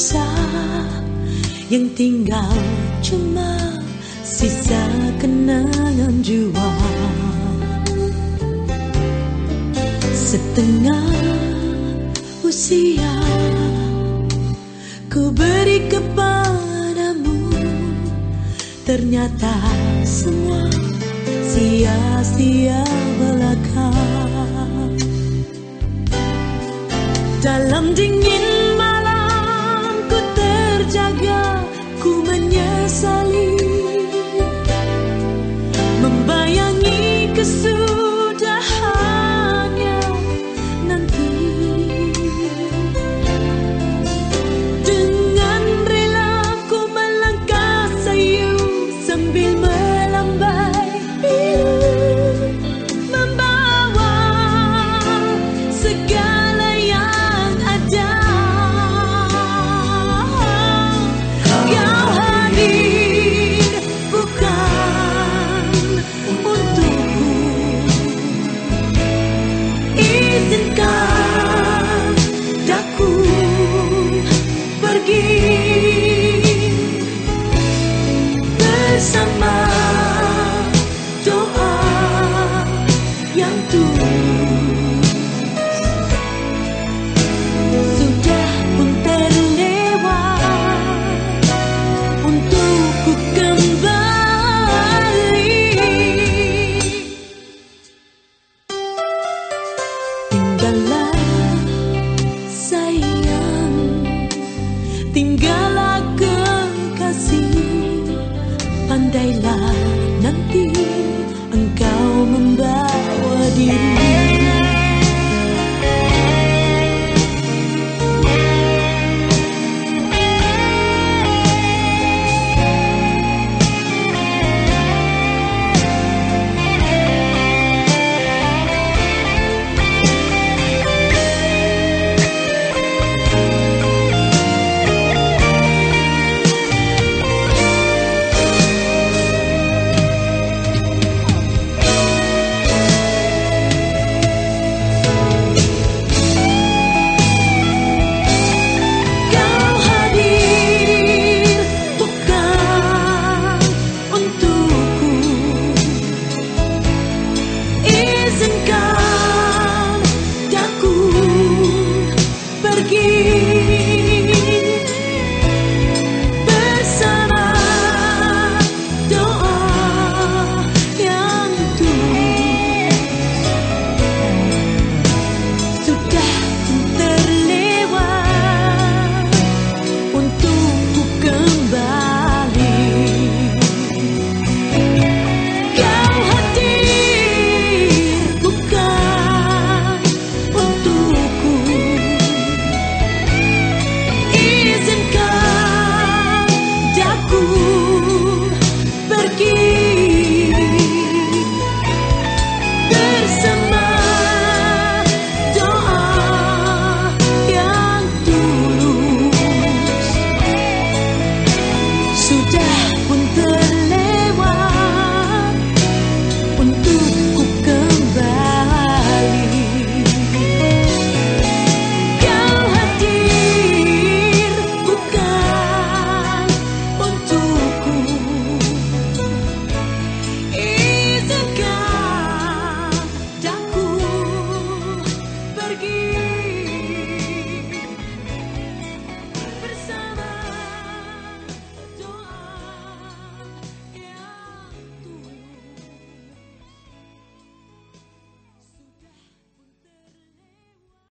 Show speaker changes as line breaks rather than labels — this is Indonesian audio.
pisah, yang tinggal cuma sisa kenangan jua. Setengah usia ku beri kepadamu, ternyata semua sia-sia belaka. Dalam dingin malam ku terjaga, ku menyesali, membayangi kesudahannya nanti. Dengan rela ku melangkah sayu sambil melambai pilu, membawa segala yang ada. Kau hadir bukan untukku, izinkan daku pergi bersama doa yang tulus. Sudah pun terlewat untuk ku kembali. Tinggallah sayang, tinggal